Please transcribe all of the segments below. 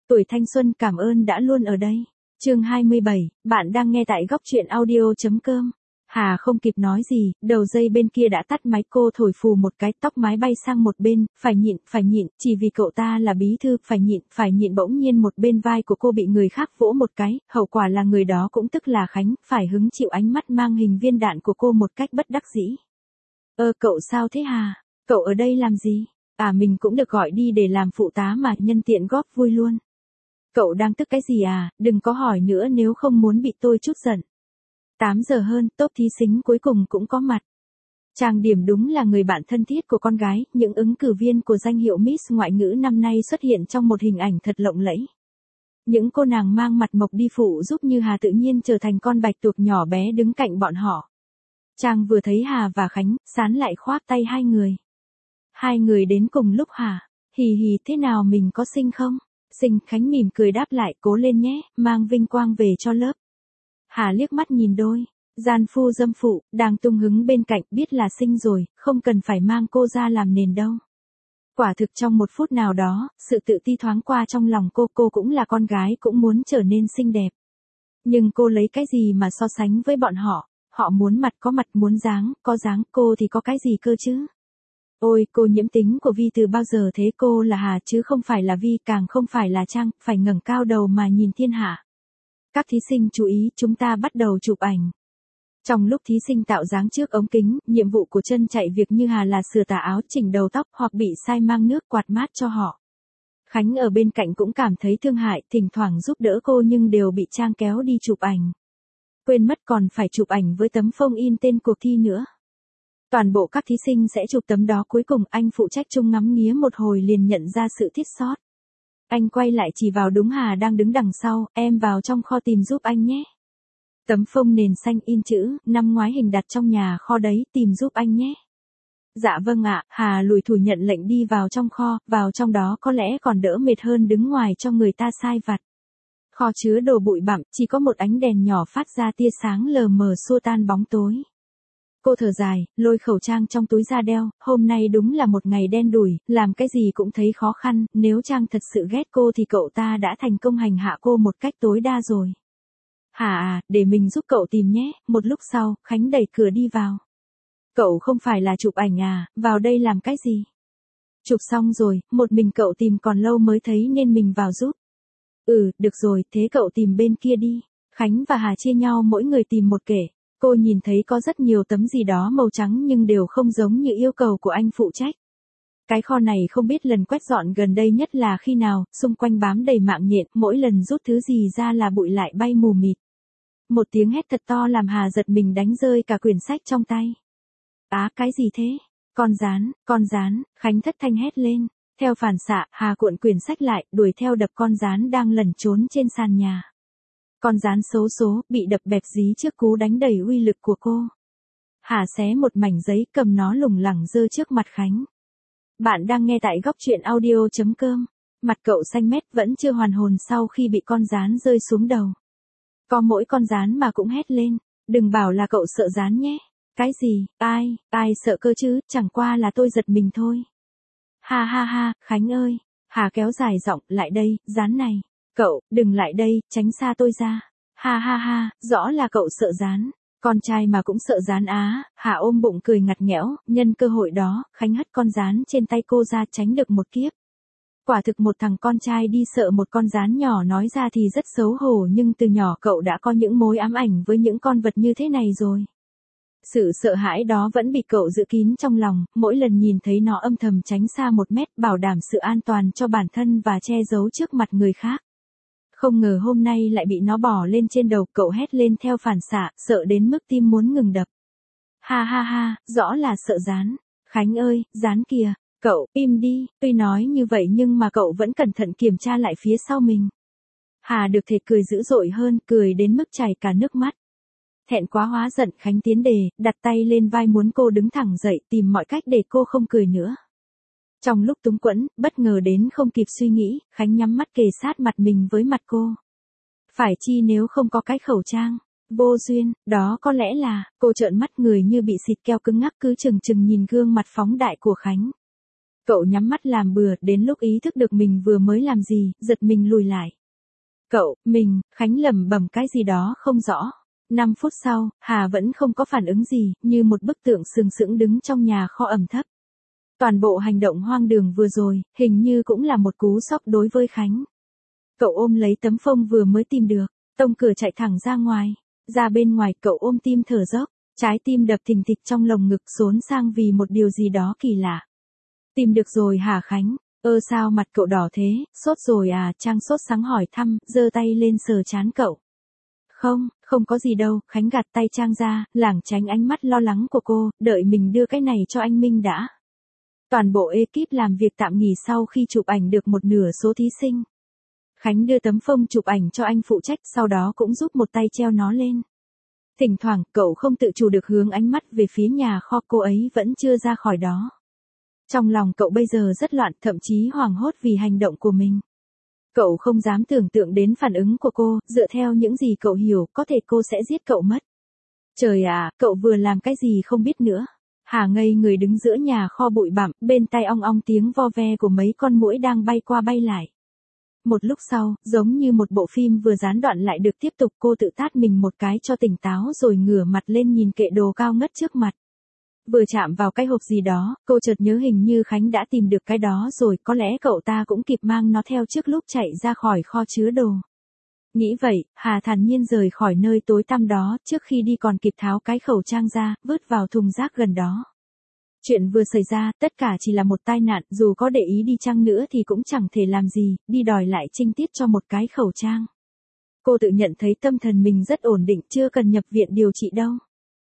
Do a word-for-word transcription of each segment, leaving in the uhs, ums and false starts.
Tuổi thanh xuân cảm ơn đã luôn ở đây. Chương hai mươi bảy, bạn đang nghe tại góc truyện audio.com. Hà không kịp nói gì, đầu dây bên kia đã tắt máy, cô thổi phù một cái, tóc mái bay sang một bên, phải nhịn, phải nhịn, chỉ vì cậu ta là bí thư, phải nhịn, phải nhịn. Bỗng nhiên một bên vai của cô bị người khác vỗ một cái, hậu quả là người đó cũng tức là Khánh, phải hứng chịu ánh mắt mang hình viên đạn của cô một cách bất đắc dĩ. Ơ cậu sao thế Hà? Cậu ở đây làm gì? À mình cũng được gọi đi để làm phụ tá mà, nhân tiện góp vui luôn. Cậu đang tức cái gì à, đừng có hỏi nữa nếu không muốn bị tôi trút giận. tám giờ hơn, top thí sinh cuối cùng cũng có mặt. Trang Điểm đúng là người bạn thân thiết của con gái, những ứng cử viên của danh hiệu Miss Ngoại ngữ năm nay xuất hiện trong một hình ảnh thật lộng lẫy. Những cô nàng mang mặt mộc đi phụ giúp như Hà tự nhiên trở thành con bạch tuộc nhỏ bé đứng cạnh bọn họ. Trang vừa thấy Hà và Khánh, sán lại khoác tay hai người. Hai người đến cùng lúc hả? Hì hì, thế nào mình có xinh không? Xinh, Khánh mỉm cười đáp lại, cố lên nhé, mang vinh quang về cho lớp. Hà liếc mắt nhìn đôi gian phu dâm phụ đang tung hứng bên cạnh, biết là xinh rồi, không cần phải mang cô ra làm nền đâu. Quả thực trong một phút nào đó, sự tự ti thoáng qua trong lòng cô, cô cũng là con gái cũng muốn trở nên xinh đẹp. Nhưng cô lấy cái gì mà so sánh với bọn họ, họ muốn mặt có mặt, muốn dáng có dáng, cô thì có cái gì cơ chứ? Ôi, cô nhiễm tính của Vi từ bao giờ thế, cô là Hà chứ không phải là Vi, càng không phải là Trang, phải ngẩng cao đầu mà nhìn thiên hạ. Các thí sinh chú ý, chúng ta bắt đầu chụp ảnh. Trong lúc thí sinh tạo dáng trước ống kính, nhiệm vụ của chân chạy việc như Hà là sửa tà áo, chỉnh đầu tóc hoặc bị sai mang nước quạt mát cho họ. Khánh ở bên cạnh cũng cảm thấy thương hại, thỉnh thoảng giúp đỡ cô nhưng đều bị Trang kéo đi chụp ảnh. Quên mất còn phải chụp ảnh với tấm phông in tên cuộc thi nữa. Toàn bộ các thí sinh sẽ chụp tấm đó, cuối cùng anh phụ trách trông ngắm nghía một hồi liền nhận ra sự thiếu sót. Anh quay lại chỉ vào đúng Hà đang đứng đằng sau, em vào trong kho tìm giúp anh nhé. Tấm phông nền xanh in chữ, năm ngoái hình đặt trong nhà kho đấy, tìm giúp anh nhé. Dạ vâng ạ, Hà lủi thủi nhận lệnh đi vào trong kho, vào trong đó có lẽ còn đỡ mệt hơn đứng ngoài cho người ta sai vặt. Kho chứa đồ bụi bặm, chỉ có một ánh đèn nhỏ phát ra tia sáng lờ mờ xua tan bóng tối. Cô thở dài, lôi khẩu trang trong túi ra đeo, hôm nay đúng là một ngày đen đủi, làm cái gì cũng thấy khó khăn, nếu Trang thật sự ghét cô thì cậu ta đã thành công hành hạ cô một cách tối đa rồi. Hà à, để mình giúp cậu tìm nhé. Một lúc sau, Khánh đẩy cửa đi vào. Cậu không phải là chụp ảnh à, vào đây làm cái gì? Chụp xong rồi, một mình cậu tìm còn lâu mới thấy nên mình vào giúp. Ừ, được rồi, thế cậu tìm bên kia đi. Khánh và Hà chia nhau mỗi người tìm một kệ. Cô nhìn thấy có rất nhiều tấm gì đó màu trắng nhưng đều không giống như yêu cầu của anh phụ trách. Cái kho này không biết lần quét dọn gần đây nhất là khi nào, xung quanh bám đầy mạng nhện, mỗi lần rút thứ gì ra là bụi lại bay mù mịt. Một tiếng hét thật to làm Hà giật mình đánh rơi cả quyển sách trong tay. Á, cái gì thế? Con gián, con gián, Khánh thất thanh hét lên. Theo phản xạ, Hà cuộn quyển sách lại, đuổi theo đập con gián đang lẩn trốn trên sàn nhà. Con gián xấu số, bị đập bẹp dí trước cú đánh đầy uy lực của cô. Hà xé một mảnh giấy, cầm nó lủng lẳng giơ trước mặt Khánh. Bạn đang nghe tại góc truyện audio.com. Mặt cậu xanh mét vẫn chưa hoàn hồn sau khi bị con gián rơi xuống đầu. Có mỗi con gián mà cũng hét lên. Đừng bảo là cậu sợ gián nhé. Cái gì, ai, ai sợ cơ chứ, chẳng qua là tôi giật mình thôi. Ha ha ha, Khánh ơi. Hà kéo dài giọng, lại đây, gián này. Cậu, đừng lại đây, tránh xa tôi ra. Ha ha ha, rõ là cậu sợ gián. Con trai mà cũng sợ gián á. Hà ôm bụng cười ngặt nghẽo, nhân cơ hội đó, Khánh hất con gián trên tay cô ra tránh được một kiếp. Quả thực một thằng con trai đi sợ một con gián nhỏ nói ra thì rất xấu hổ, nhưng từ nhỏ cậu đã có những mối ám ảnh với những con vật như thế này rồi. Sự sợ hãi đó vẫn bị cậu giữ kín trong lòng, mỗi lần nhìn thấy nó âm thầm tránh xa một mét, bảo đảm sự an toàn cho bản thân và che giấu trước mặt người khác. Không ngờ hôm nay lại bị nó bỏ lên trên đầu, cậu hét lên theo phản xạ, sợ đến mức tim muốn ngừng đập. Ha ha ha, rõ là sợ gián. Khánh ơi, gián kìa. Cậu, im đi, tuy nói như vậy nhưng mà cậu vẫn cẩn thận kiểm tra lại phía sau mình. Hà được thể cười dữ dội hơn, cười đến mức chảy cả nước mắt. Thẹn quá hóa giận, Khánh tiến đề, đặt tay lên vai muốn cô đứng thẳng dậy, tìm mọi cách để cô không cười nữa. Trong lúc túng quẫn, bất ngờ đến không kịp suy nghĩ, Khánh nhắm mắt kề sát mặt mình với mặt cô. Phải chi nếu không có cái khẩu trang. Vô duyên, đó có lẽ là, cô trợn mắt, người như bị xịt keo cứng ngắc cứ chừng chừng nhìn gương mặt phóng đại của Khánh. Cậu nhắm mắt làm bừa, đến lúc ý thức được mình vừa mới làm gì, giật mình lùi lại. Cậu, mình, Khánh lẩm bẩm cái gì đó không rõ. năm phút sau, Hà vẫn không có phản ứng gì, như một bức tượng sừng sững đứng trong nhà kho ẩm thấp. Toàn bộ hành động hoang đường vừa rồi, hình như cũng là một cú sốc đối với Khánh. Cậu ôm lấy tấm phông vừa mới tìm được, tông cửa chạy thẳng ra ngoài. Ra bên ngoài cậu ôm tim thở dốc, trái tim đập thình thịch trong lồng ngực xốn sang vì một điều gì đó kỳ lạ. Tìm được rồi hả Khánh? Ơ sao mặt cậu đỏ thế, sốt rồi à? Trang sốt sắng hỏi thăm, giơ tay lên sờ trán cậu. Không, không có gì đâu, Khánh gạt tay Trang ra, lảng tránh ánh mắt lo lắng của cô, đợi mình đưa cái này cho anh Minh đã. Toàn bộ ekip làm việc tạm nghỉ sau khi chụp ảnh được một nửa số thí sinh. Khánh đưa tấm phông chụp ảnh cho anh phụ trách, sau đó cũng giúp một tay treo nó lên. Thỉnh thoảng, cậu không tự chủ được hướng ánh mắt về phía nhà kho, cô ấy vẫn chưa ra khỏi đó. Trong lòng cậu bây giờ rất loạn, thậm chí hoảng hốt vì hành động của mình. Cậu không dám tưởng tượng đến phản ứng của cô, dựa theo những gì cậu hiểu, có thể cô sẽ giết cậu mất. Trời ạ, cậu vừa làm cái gì không biết nữa. Hà ngây người đứng giữa nhà kho bụi bặm, bên tai ong ong tiếng vo ve của mấy con muỗi đang bay qua bay lại. Một lúc sau, giống như một bộ phim vừa gián đoạn lại được tiếp tục, cô tự tát mình một cái cho tỉnh táo rồi ngửa mặt lên nhìn kệ đồ cao ngất trước mặt. Vừa chạm vào cái hộp gì đó, cô chợt nhớ hình như Khánh đã tìm được cái đó rồi, có lẽ cậu ta cũng kịp mang nó theo trước lúc chạy ra khỏi kho chứa đồ. Nghĩ vậy, Hà thản nhiên rời khỏi nơi tối tăm đó, trước khi đi còn kịp tháo cái khẩu trang ra, vứt vào thùng rác gần đó. Chuyện vừa xảy ra, tất cả chỉ là một tai nạn, dù có để ý đi chăng nữa thì cũng chẳng thể làm gì, đi đòi lại trinh tiết cho một cái khẩu trang. Cô tự nhận thấy tâm thần mình rất ổn định, chưa cần nhập viện điều trị đâu.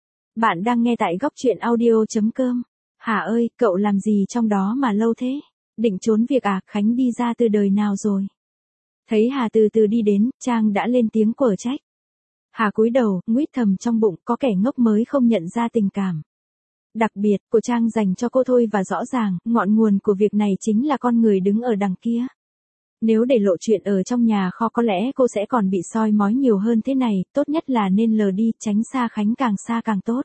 Bạn đang nghe tại góc truyện audio chấm com. Hà ơi, cậu làm gì trong đó mà lâu thế? Định trốn việc à? Khánh đi ra từ đời nào rồi? Thấy Hà từ từ đi đến, Trang đã lên tiếng quở trách. Hà cúi đầu, nguýt thầm trong bụng, có kẻ ngốc mới không nhận ra tình cảm. Đặc biệt, của Trang dành cho cô thôi, và rõ ràng, ngọn nguồn của việc này chính là con người đứng ở đằng kia. Nếu để lộ chuyện ở trong nhà kho có lẽ cô sẽ còn bị soi mói nhiều hơn thế này, tốt nhất là nên lờ đi, tránh xa Khánh càng xa càng tốt.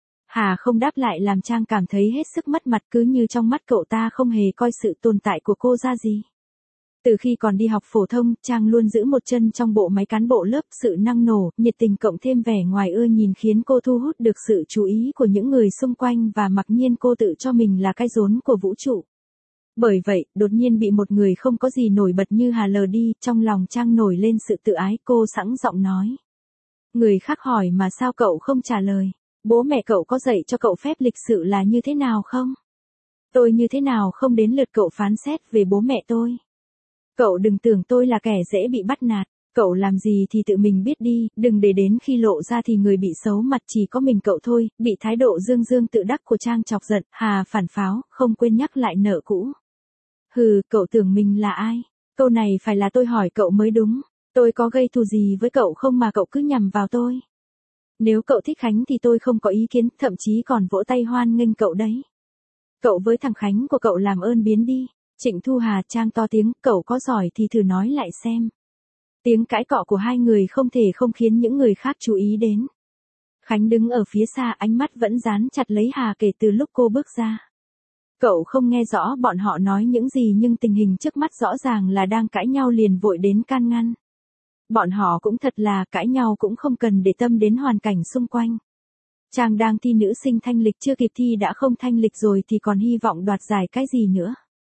Hà không đáp lại làm Trang cảm thấy hết sức mất mặt, cứ như trong mắt cậu ta không hề coi sự tồn tại của cô ra gì. Từ khi còn đi học phổ thông, Trang luôn giữ một chân trong bộ máy cán bộ lớp, sự năng nổ, nhiệt tình cộng thêm vẻ ngoài ưa nhìn khiến cô thu hút được sự chú ý của những người xung quanh, và mặc nhiên cô tự cho mình là cái rốn của vũ trụ. Bởi vậy, đột nhiên bị một người không có gì nổi bật như Hà lờ đi, trong lòng Trang nổi lên sự tự ái, cô sẵn giọng nói. Người khác hỏi mà sao cậu không trả lời? Bố mẹ cậu có dạy cho cậu phép lịch sự là như thế nào không? Tôi như thế nào không đến lượt cậu phán xét về bố mẹ tôi? Cậu đừng tưởng tôi là kẻ dễ bị bắt nạt, cậu làm gì thì tự mình biết đi, đừng để đến khi lộ ra thì người bị xấu mặt chỉ có mình cậu thôi. Bị thái độ dương dương tự đắc của Trang chọc giận, Hà phản pháo, không quên nhắc lại nợ cũ. Hừ, cậu tưởng mình là ai? Câu này phải là tôi hỏi cậu mới đúng. Tôi có gây thù gì với cậu không mà cậu cứ nhằm vào tôi? Nếu cậu thích Khánh thì tôi không có ý kiến, thậm chí còn vỗ tay hoan nghênh cậu đấy. Cậu với thằng Khánh của cậu làm ơn biến đi. Trịnh Thu Hà. Trang to tiếng, cậu có giỏi thì thử nói lại xem. Tiếng cãi cọ của hai người không thể không khiến những người khác chú ý đến. Khánh đứng ở phía xa, ánh mắt vẫn dán chặt lấy Hà kể từ lúc cô bước ra. Cậu không nghe rõ bọn họ nói những gì, nhưng tình hình trước mắt rõ ràng là đang cãi nhau, liền vội đến can ngăn. Bọn họ cũng thật là, cãi nhau cũng không cần để tâm đến hoàn cảnh xung quanh. Trang đang thi nữ sinh thanh lịch, chưa kịp thi đã không thanh lịch rồi thì còn hy vọng đoạt giải cái gì nữa.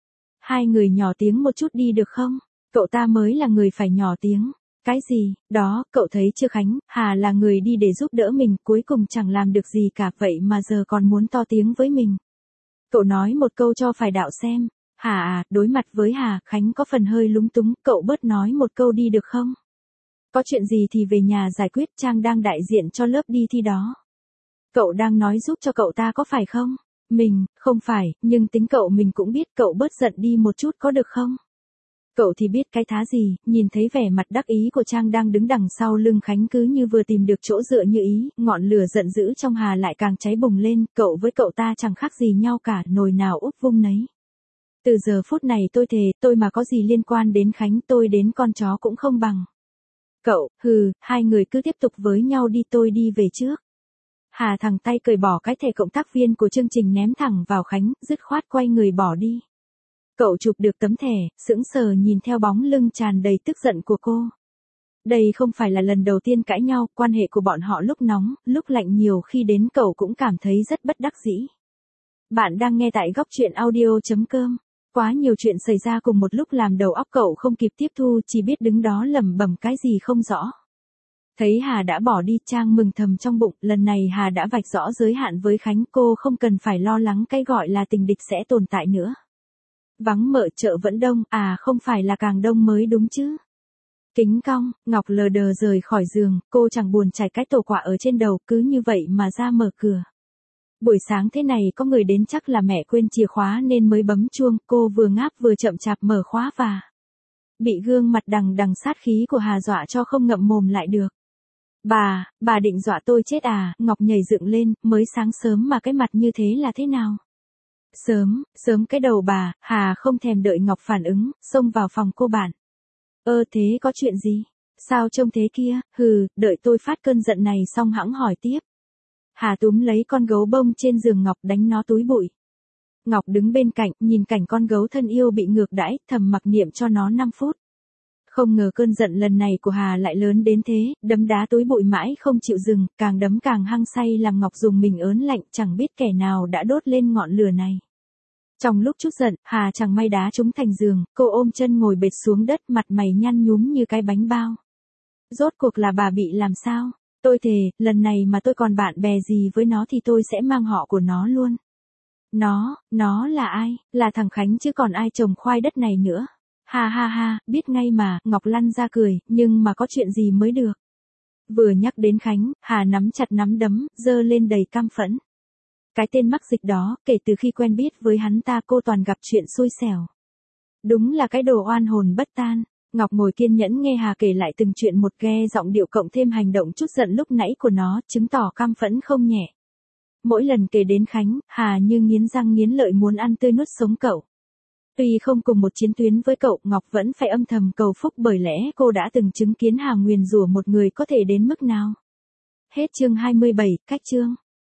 Hai người nhỏ tiếng một chút đi được không? Cậu ta mới là người phải nhỏ tiếng. Cái gì? Đó, cậu thấy chưa Khánh, Hà là người đi để giúp đỡ mình, cuối cùng chẳng làm được gì cả, vậy mà giờ còn muốn to tiếng với mình. Cậu nói một câu cho phải đạo xem. Hà à, đối mặt với Hà, Khánh có phần hơi lúng túng, cậu bớt nói một câu đi được không? Có chuyện gì thì về nhà giải quyết, Trang đang đại diện cho lớp đi thi đó. Cậu đang nói giúp cho cậu ta có phải không? Mình, không phải, nhưng tính cậu mình cũng biết, cậu bớt giận đi một chút có được không? Cậu thì biết cái thá gì, nhìn thấy vẻ mặt đắc ý của Trang đang đứng đằng sau lưng Khánh cứ như vừa tìm được chỗ dựa như ý, ngọn lửa giận dữ trong Hà lại càng cháy bùng lên, cậu với cậu ta chẳng khác gì nhau cả, nồi nào úp vung nấy. Từ giờ phút này tôi thề, tôi mà có gì liên quan đến Khánh, tôi đến con chó cũng không bằng. Cậu, hừ, hai người cứ tiếp tục với nhau đi, tôi đi về trước. Hà thẳng tay cởi bỏ cái thẻ cộng tác viên của chương trình ném thẳng vào Khánh, dứt khoát quay người bỏ đi. Cậu chụp được tấm thẻ, sững sờ nhìn theo bóng lưng tràn đầy tức giận của cô. Đây không phải là lần đầu tiên cãi nhau, quan hệ của bọn họ lúc nóng, lúc lạnh nhiều khi đến cậu cũng cảm thấy rất bất đắc dĩ. Bạn đang nghe tại góc truyện audio.com. Quá nhiều chuyện xảy ra cùng một lúc làm đầu óc cậu không kịp tiếp thu, chỉ biết đứng đó lẩm bẩm cái gì không rõ. Thấy Hà đã bỏ đi, Trang mừng thầm trong bụng, lần này Hà đã vạch rõ giới hạn với Khánh, cô không cần phải lo lắng cái gọi là tình địch sẽ tồn tại nữa. Vắng mợ chợ vẫn đông, à không phải là càng đông mới đúng chứ. Kính cong, Ngọc lờ đờ rời khỏi giường, cô chẳng buồn chải cái tổ quả ở trên đầu, cứ như vậy mà ra mở cửa. Buổi sáng thế này có người đến, chắc là mẹ quên chìa khóa nên mới bấm chuông, cô vừa ngáp vừa chậm chạp mở khóa và bị gương mặt đằng đằng sát khí của Hà dọa cho không ngậm mồm lại được. Bà, bà định dọa tôi chết à? Ngọc nhảy dựng lên, mới sáng sớm mà cái mặt như thế là thế nào? Sớm, sớm cái đầu bà. Hà không thèm đợi Ngọc phản ứng, xông vào phòng cô bạn. Ơ thế có chuyện gì? Sao trông thế kia? Hừ, đợi tôi phát cơn giận này xong hẵng hỏi tiếp. Hà túm lấy con gấu bông trên giường Ngọc đánh nó túi bụi. Ngọc đứng bên cạnh, nhìn cảnh con gấu thân yêu bị ngược đãi, thầm mặc niệm cho nó năm phút. Không ngờ cơn giận lần này của Hà lại lớn đến thế, đấm đá túi bụi mãi không chịu dừng, càng đấm càng hăng say làm Ngọc dùng mình ớn lạnh, chẳng biết kẻ nào đã đốt lên ngọn lửa này. Trong lúc chút giận, Hà chẳng may đá trúng thành giường, cô ôm chân ngồi bệt xuống đất, mặt mày nhăn nhúm như cái bánh bao. Rốt cuộc là bà bị làm sao? Tôi thề, lần này mà tôi còn bạn bè gì với nó thì tôi sẽ mang họ của nó luôn. Nó, nó là ai? Là thằng Khánh chứ còn ai trồng khoai đất này nữa. Ha ha ha, biết ngay mà, Ngọc lăn ra cười, nhưng mà có chuyện gì mới được. Vừa nhắc đến Khánh, Hà nắm chặt nắm đấm, giơ lên đầy căm phẫn. Cái tên mắc dịch đó, kể từ khi quen biết với hắn ta cô toàn gặp chuyện xui xẻo. Đúng là cái đồ oan hồn bất tan. Ngọc ngồi kiên nhẫn nghe Hà kể lại từng chuyện một, nghe giọng điệu cộng thêm hành động chút giận lúc nãy của nó, chứng tỏ căm phẫn không nhẹ. Mỗi lần kể đến Khánh, Hà như nghiến răng nghiến lợi muốn ăn tươi nuốt sống cậu. Tuy không cùng một chiến tuyến với cậu, Ngọc vẫn phải âm thầm cầu phúc bởi lẽ cô đã từng chứng kiến Hà nguyền rủa một người có thể đến mức nào. Hết chương hai mươi bảy, cách chương.